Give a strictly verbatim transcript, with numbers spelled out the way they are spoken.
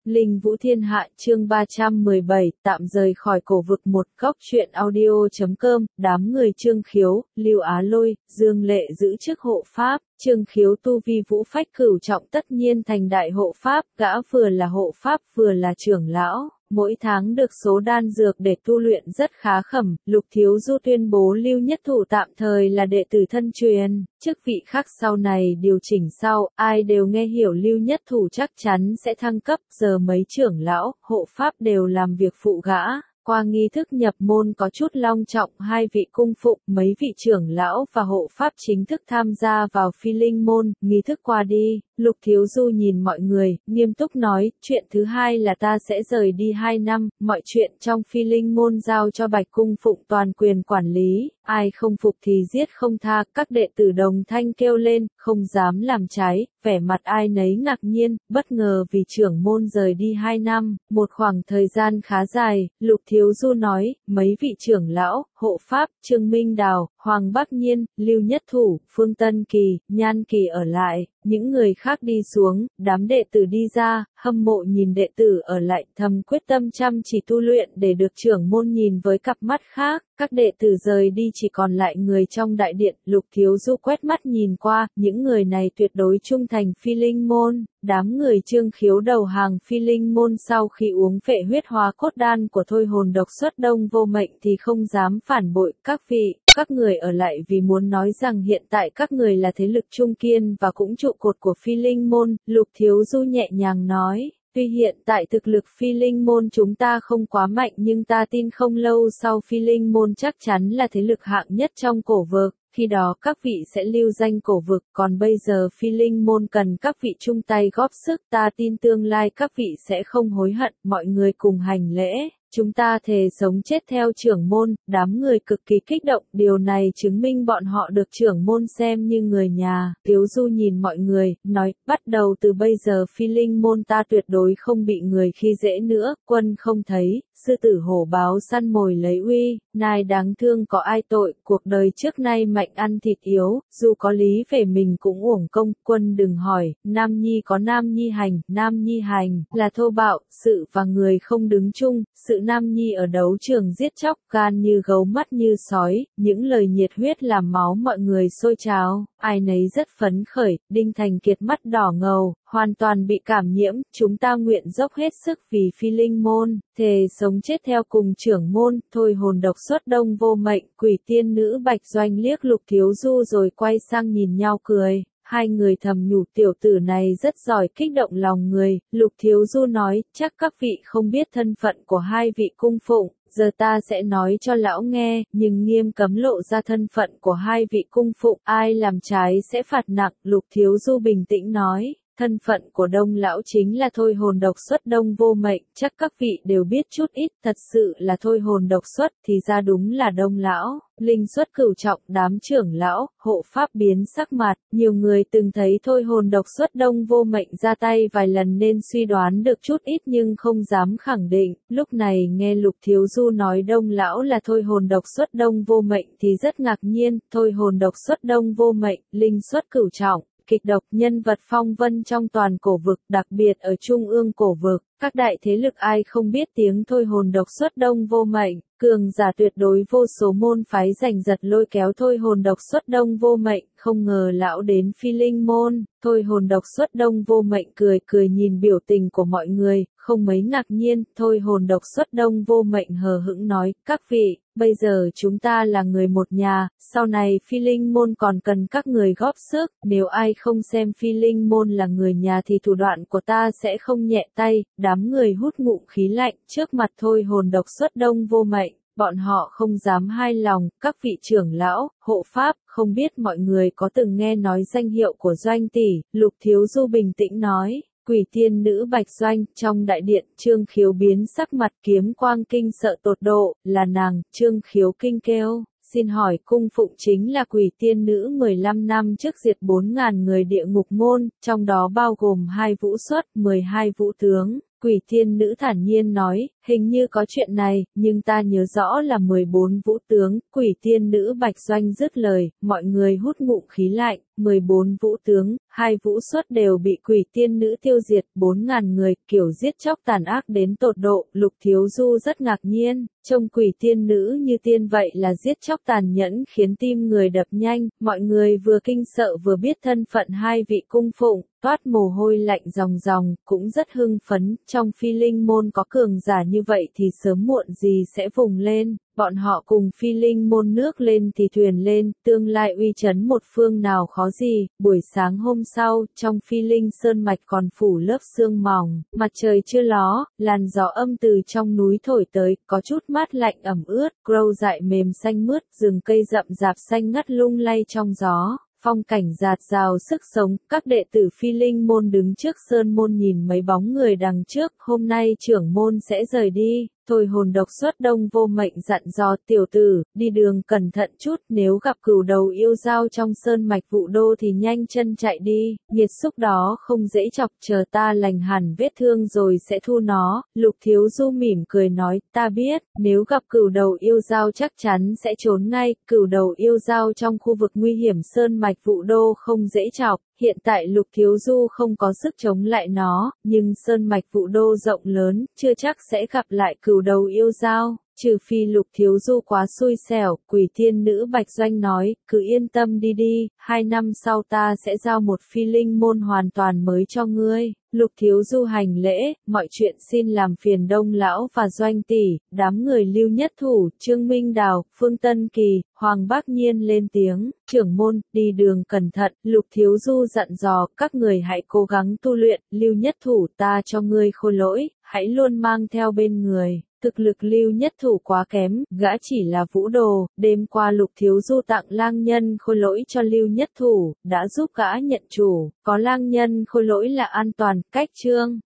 Linh Vũ Thiên Hạ chương ba trăm mười bảy, tạm rời khỏi cổ vực. Một góc truyện audio chấm com, đám người Trương Khiếu, Lưu Á Lôi, Dương Lệ giữ chức hộ pháp. Trương Khiếu tu vi vũ phách cửu trọng, tất nhiên thành đại hộ pháp, gã vừa là hộ pháp vừa là trưởng lão. Mỗi tháng được số đan dược để tu luyện rất khá khẩm. Lục Thiếu Du tuyên bố Lưu Nhất Thủ tạm thời là đệ tử thân truyền, chức vị khác sau này điều chỉnh sau, ai đều nghe hiểu Lưu Nhất Thủ chắc chắn sẽ thăng cấp. Giờ mấy trưởng lão, hộ pháp đều làm việc phụ gã. Qua nghi thức nhập môn có chút long trọng, hai vị cung phụng, mấy vị trưởng lão và hộ pháp chính thức tham gia vào Phi Linh môn. Nghi thức qua đi, Lục Thiếu Du nhìn mọi người, nghiêm túc nói, chuyện thứ hai là ta sẽ rời đi hai năm, mọi chuyện trong Phi Linh môn giao cho Bạch cung phụng toàn quyền quản lý, ai không phục thì giết không tha. Các đệ tử đồng thanh kêu lên, không dám làm trái, vẻ mặt ai nấy ngạc nhiên, bất ngờ vì trưởng môn rời đi hai năm, một khoảng thời gian khá dài. Lục Thiếu Du nói, mấy vị trưởng lão, hộ pháp, Trương Minh Đào, Hoàng Bắc Nhiên, Lưu Nhất Thủ, Phương Tân Kỳ, Nhan Kỳ ở lại, những người khác đi xuống. Đám đệ tử đi ra, hâm mộ nhìn đệ tử ở lại, thầm quyết tâm chăm chỉ tu luyện để được trưởng môn nhìn với cặp mắt khác. Các đệ tử rời đi chỉ còn lại người trong đại điện. Lục Thiếu Du quét mắt nhìn qua, những người này tuyệt đối trung thành Phi Linh môn. Đám người Trương Khiếu đầu hàng Phi Linh môn sau khi uống phệ huyết hóa cốt đan của thôi hồn độc xuất đông vô mệnh thì không dám phản bội. Các vị, các người ở lại vì muốn nói rằng hiện tại các người là thế lực trung kiên và cũng trụ cột của Phi Linh môn. Lục Thiếu Du nhẹ nhàng nói, tuy hiện tại thực lực Phi Linh môn chúng ta không quá mạnh nhưng ta tin không lâu sau Phi Linh môn chắc chắn là thế lực hạng nhất trong cổ vực. Khi đó các vị sẽ lưu danh cổ vực, còn bây giờ Phi Linh môn cần các vị chung tay góp sức, ta tin tương lai các vị sẽ không hối hận. Mọi người cùng hành lễ, chúng ta thề sống chết theo trưởng môn. Đám người cực kỳ kích động, điều này chứng minh bọn họ được trưởng môn xem như người nhà. Tiếu Du nhìn mọi người, nói, bắt đầu từ bây giờ Phi Linh môn ta tuyệt đối không bị người khi dễ nữa. Quân không thấy, sư tử hổ báo săn mồi lấy uy, nai đáng thương có ai tội, cuộc đời trước nay mạnh ăn thịt yếu, dù có lý về mình cũng uổng công. Quân đừng hỏi, nam nhi có nam nhi hành, nam nhi hành là thô bạo, sự và người không đứng chung. Sự nam nhi ở đấu trường giết chóc, gan như gấu mắt như sói, những lời nhiệt huyết làm máu mọi người sôi trào, ai nấy rất phấn khởi. Đinh Thành Kiệt mắt đỏ ngầu, hoàn toàn bị cảm nhiễm. Chúng ta nguyện dốc hết sức vì Phi Linh môn, thề sống chết theo cùng trưởng môn. Thôi hồn độc xuất đông vô mệnh, quỷ tiên nữ Bạch Doanh liếc Lục Thiếu Du rồi quay sang nhìn nhau cười. Hai người thầm nhủ tiểu tử này rất giỏi kích động lòng người. Lục Thiếu Du nói, chắc các vị không biết thân phận của hai vị cung phụng, giờ ta sẽ nói cho lão nghe, nhưng nghiêm cấm lộ ra thân phận của hai vị cung phụng, ai làm trái sẽ phạt nặng. Lục Thiếu Du bình tĩnh nói, thân phận của Đông lão chính là thôi hồn độc xuất đông vô mệnh, chắc các vị đều biết chút ít. Thật sự là thôi hồn độc xuất thì ra đúng là Đông lão. Linh xuất cửu trọng, đám trưởng lão, hộ pháp biến sắc mặt, nhiều người từng thấy thôi hồn độc xuất đông vô mệnh ra tay vài lần nên suy đoán được chút ít nhưng không dám khẳng định. Lúc này nghe Lục Thiếu Du nói Đông lão là thôi hồn độc xuất đông vô mệnh thì rất ngạc nhiên. Thôi hồn độc xuất đông vô mệnh, linh xuất cửu trọng, kịch độc, nhân vật phong vân trong toàn cổ vực, đặc biệt ở trung ương cổ vực. Các đại thế lực ai không biết tiếng thôi hồn độc xuất đông vô mệnh, cường giả tuyệt đối vô số môn phái giành giật lôi kéo thôi hồn độc xuất đông vô mệnh. Không ngờ lão đến Phi Linh môn. Thôi hồn độc xuất đông vô mệnh cười cười nhìn biểu tình của mọi người, không mấy ngạc nhiên. Thôi hồn độc xuất đông vô mệnh hờ hững nói, các vị, bây giờ chúng ta là người một nhà, sau này Phi Linh môn còn cần các người góp sức, nếu ai không xem Phi Linh môn là người nhà thì thủ đoạn của ta sẽ không nhẹ tay. Đám người hút ngụm khí lạnh, trước mặt thôi hồn độc xuất đông vô mệnh, bọn họ không dám hai lòng. Các vị trưởng lão, hộ pháp, không biết mọi người có từng nghe nói danh hiệu của Doanh tỷ. Lục Thiếu Du bình tĩnh nói, quỷ tiên nữ Bạch Doanh. Trong đại điện, Trương Khiếu biến sắc mặt, kiếm quang kinh sợ tột độ, là nàng. Trương Khiếu kinh kêu, xin hỏi cung phụng chính là quỷ tiên nữ mười lăm năm trước diệt bốn ngàn người địa ngục môn, trong đó bao gồm hai vũ xuất, mười hai vũ tướng. Quỷ tiên nữ thản nhiên nói, Hình như có chuyện này, nhưng ta nhớ rõ là mười bốn vũ tướng, Quỷ tiên nữ Bạch Doanh dứt lời, mọi người hút ngụm khí lạnh, mười bốn vũ tướng, hai vũ xuất đều bị Quỷ tiên nữ tiêu diệt, bốn ngàn người, kiểu giết chóc tàn ác đến tột độ, Lục Thiếu Du rất ngạc nhiên, trông Quỷ tiên nữ như tiên vậy là giết chóc tàn nhẫn khiến tim người đập nhanh, mọi người vừa kinh sợ vừa biết thân phận hai vị cung phụng, toát mồ hôi lạnh ròng ròng, cũng rất hưng phấn, trong Phi Linh môn có cường giả như vậy thì sớm muộn gì sẽ vùng lên, bọn họ cùng Phi Linh môn nước lên thì thuyền lên, tương lai uy chấn một phương nào khó gì, buổi sáng hôm sau, trong Phi Linh sơn mạch còn phủ lớp sương mỏng, mặt trời chưa ló, làn gió âm từ trong núi thổi tới, có chút mát lạnh ẩm ướt, grow dại mềm xanh mướt, rừng cây rậm rạp xanh ngắt lung lay trong gió. Phong cảnh rạt rào sức sống, các đệ tử Phi Linh môn đứng trước sơn môn nhìn mấy bóng người đằng trước, hôm nay trưởng môn sẽ rời đi, thôi hồn độc xuất đông vô mệnh dặn dò tiểu tử, đi đường cẩn thận chút, nếu gặp cửu đầu yêu dao trong sơn mạch Vũ Đô thì nhanh chân chạy đi, nghiệt xúc đó không dễ chọc, chờ ta lành hẳn vết thương rồi sẽ thu nó, Lục Thiếu Du mỉm cười nói, ta biết, nếu gặp cửu đầu yêu dao chắc chắn sẽ trốn ngay, cửu đầu yêu dao trong khu vực nguy hiểm sơn mạch Vũ Đô không dễ chọc. Hiện tại Lục Thiếu Du không có sức chống lại nó, nhưng sơn mạch Vũ Đô rộng lớn, chưa chắc sẽ gặp lại cửu đầu yêu dao, trừ phi Lục Thiếu Du quá xui xẻo, Quỷ tiên nữ Bạch Doanh nói, cứ yên tâm đi đi, hai năm sau ta sẽ giao một Phi Linh môn hoàn toàn mới cho ngươi. Lục Thiếu Du hành lễ, mọi chuyện xin làm phiền Đông lão và Doanh tỷ, đám người Lưu Nhất Thủ, Trương Minh Đào, Phương Tân Kỳ, Hoàng Bác Nhiên lên tiếng, trưởng môn, đi đường cẩn thận, Lục Thiếu Du dặn dò, các người hãy cố gắng tu luyện, Lưu Nhất Thủ ta cho ngươi khôi lỗi, hãy luôn mang theo bên người. Thực lực Lưu Nhất Thủ quá kém, gã chỉ là vũ đồ, đêm qua Lục Thiếu Du tặng lang nhân khôi lỗi cho Lưu Nhất Thủ, đã giúp gã nhận chủ, có lang nhân khôi lỗi là an toàn, cách chương.